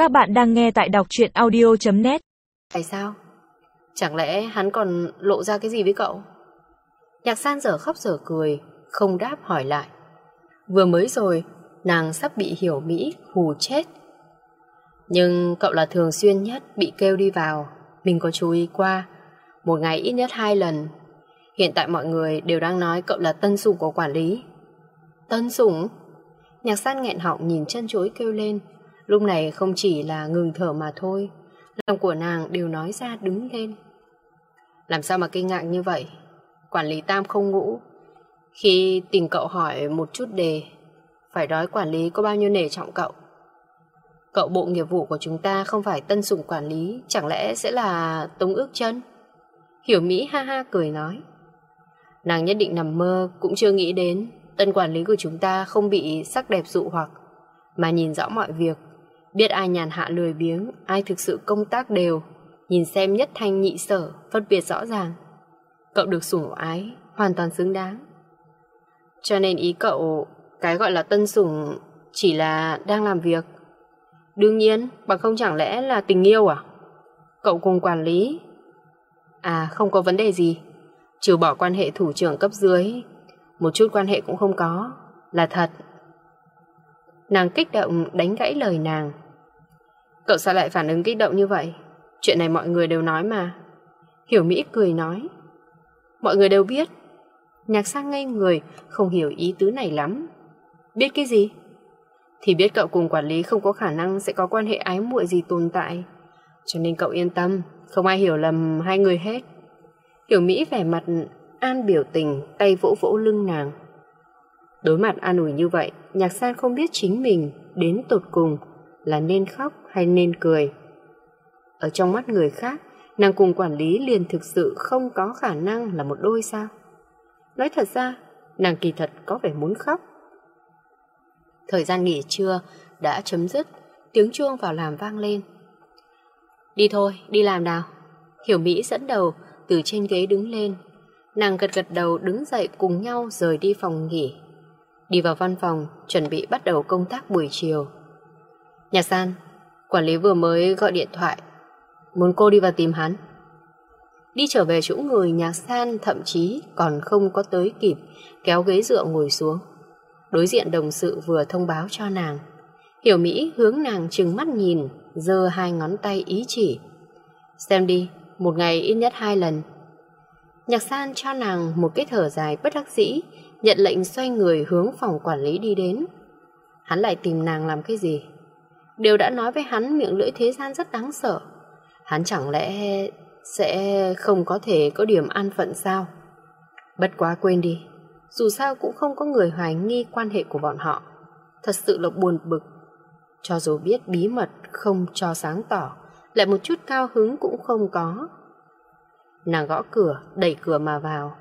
Các bạn đang nghe tại đọc truyện audio.net. Tại sao? Chẳng lẽ hắn còn lộ ra cái gì với cậu? Nhạc San dở khóc dở cười, không đáp hỏi lại. Vừa mới rồi, nàng sắp bị Hiểu Mỹ hù chết. Nhưng cậu là thường xuyên nhất bị kêu đi vào. Mình có chú ý qua, một ngày ít nhất 2 lần. Hiện tại mọi người đều đang nói cậu là tân sủng của quản lý. Tân sủng? Nhạc San nghẹn họng nhìn chân chối kêu lên. Lúc này không chỉ là ngừng thở mà thôi, lòng của nàng đều nói ra đứng lên. Làm sao mà kinh ngạc như vậy? Quản lý Tam không ngủ. Khi tình cậu hỏi một chút đề, phải nói quản lý có bao nhiêu nể trọng cậu. Cậu bộ nghiệp vụ của chúng ta không phải tân sủng quản lý, chẳng lẽ sẽ là Tống Ước Chân? Hiểu Mỹ ha ha cười nói. Nàng nhất định nằm mơ cũng chưa nghĩ đến tân quản lý của chúng ta không bị sắc đẹp dụ hoặc, mà nhìn rõ mọi việc, biết ai nhàn hạ lười biếng, ai thực sự công tác đều, nhìn xem nhất thanh nhị sở, phân biệt rõ ràng. Cậu được sủng ái, hoàn toàn xứng đáng. Cho nên ý cậu, cái gọi là tân sủng chỉ là đang làm việc. Đương nhiên, bằng không chẳng lẽ là tình yêu à? Cậu cùng quản lý. À, không có vấn đề gì. Trừ bỏ quan hệ thủ trưởng cấp dưới, một chút quan hệ cũng không có. Là thật. Nàng kích động đánh gãy lời nàng. Cậu sao lại phản ứng kích động như vậy? Chuyện này mọi người đều nói mà. Hiểu Mỹ cười nói. Mọi người đều biết. Nhạc Sang ngây người, không hiểu ý tứ này lắm. Biết cái gì? Thì biết cậu cùng quản lý không có khả năng sẽ có quan hệ ái muội gì tồn tại. Cho nên cậu yên tâm, không ai hiểu lầm hai người hết. Hiểu Mỹ vẻ mặt an biểu tình, tay vỗ vỗ lưng nàng. Đối mặt an ủi như vậy, Nhạc San không biết chính mình đến tột cùng là nên khóc hay nên cười. Ở trong mắt người khác, nàng cùng quản lý liền thực sự không có khả năng là một đôi sao? Nói thật ra, nàng kỳ thật có vẻ muốn khóc. Thời gian nghỉ trưa đã chấm dứt, tiếng chuông vào làm vang lên. Đi thôi, đi làm nào. Hiểu Mỹ dẫn đầu từ trên ghế đứng lên. Nàng gật gật đầu đứng dậy cùng nhau rời đi phòng nghỉ. Đi vào văn phòng, chuẩn bị bắt đầu công tác buổi chiều. Nhạc San, quản lý vừa mới gọi điện thoại, muốn cô đi vào tìm hắn. Đi trở về chỗ người, Nhạc San thậm chí còn không có tới kịp kéo ghế dựa ngồi xuống. Đối diện đồng sự vừa thông báo cho nàng. Hiểu Mỹ hướng nàng trừng mắt nhìn, giơ 2 ngón tay ý chỉ. Xem đi, một ngày ít nhất 2 lần. Nhạc San cho nàng một cái thở dài bất đắc dĩ, nhận lệnh xoay người hướng phòng quản lý đi đến. Hắn lại tìm nàng làm cái gì? Đều đã nói với hắn miệng lưỡi thế gian rất đáng sợ. Hắn chẳng lẽ sẽ không có thể có điểm an phận sao? Bất quá quên đi, dù sao cũng không có người hoài nghi quan hệ của bọn họ. Thật sự là buồn bực. Cho dù biết bí mật không cho sáng tỏ, lại một chút cao hứng cũng không có. Nàng gõ cửa, đẩy cửa mà vào.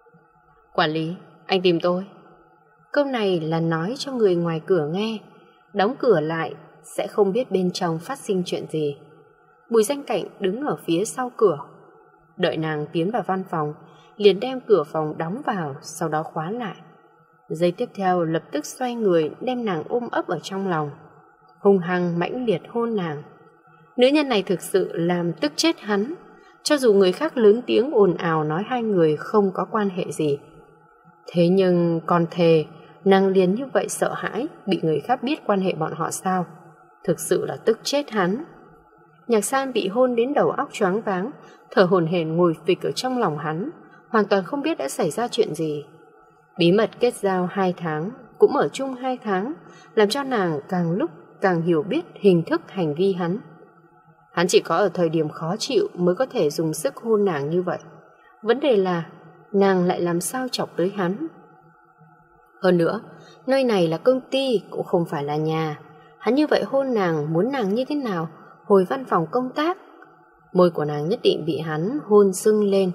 Quản lý, anh tìm tôi. Câu này là nói cho người ngoài cửa nghe. Đóng cửa lại sẽ không biết bên trong phát sinh chuyện gì. Bùi Danh Cạnh đứng ở phía sau cửa. Đợi nàng tiến vào văn phòng, liền đem cửa phòng đóng vào, sau đó khóa lại. Giây tiếp theo lập tức xoay người đem nàng ôm ấp ở trong lòng, hung hăng mãnh liệt hôn nàng. Nữ nhân này thực sự làm tức chết hắn. Cho dù người khác lớn tiếng ồn ào nói hai người không có quan hệ gì, thế nhưng còn thề nàng liền như vậy sợ hãi bị người khác biết quan hệ bọn họ sao? Thực sự là tức chết hắn. Nhạc San bị hôn đến đầu óc choáng váng, thở hổn hển ngồi phịch ở trong lòng hắn, hoàn toàn không biết đã xảy ra chuyện gì. Bí mật kết giao 2 tháng, cũng ở chung 2 tháng, làm cho nàng càng lúc càng hiểu biết hình thức hành vi hắn. Hắn chỉ có ở thời điểm khó chịu mới có thể dùng sức hôn nàng như vậy. Vấn đề là nàng lại làm sao chọc tới hắn. Hơn nữa, nơi này là công ty cũng không phải là nhà. Hắn như vậy hôn nàng, muốn nàng như thế nào? Hồi văn phòng công tác, môi của nàng nhất định bị hắn hôn sưng lên.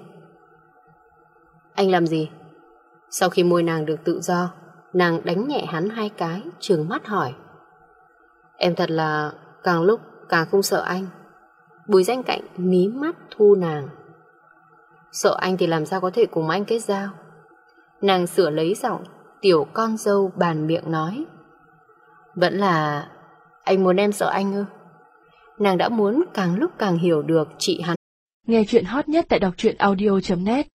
Anh làm gì? Sau khi môi nàng được tự do, nàng đánh nhẹ hắn 2 cái, trừng mắt hỏi. Em thật là càng lúc càng không sợ anh. Bùi Danh Cạnh mí mắt thu nàng. Sợ anh thì làm sao có thể cùng anh kết giao? Nàng sửa lấy giọng tiểu con dâu bàn miệng nói. Vẫn là anh muốn em sợ anh ư? nàng đã muốn càng lúc càng hiểu được chị hắn. Nghe chuyện hot nhất tại đọc truyện audio.net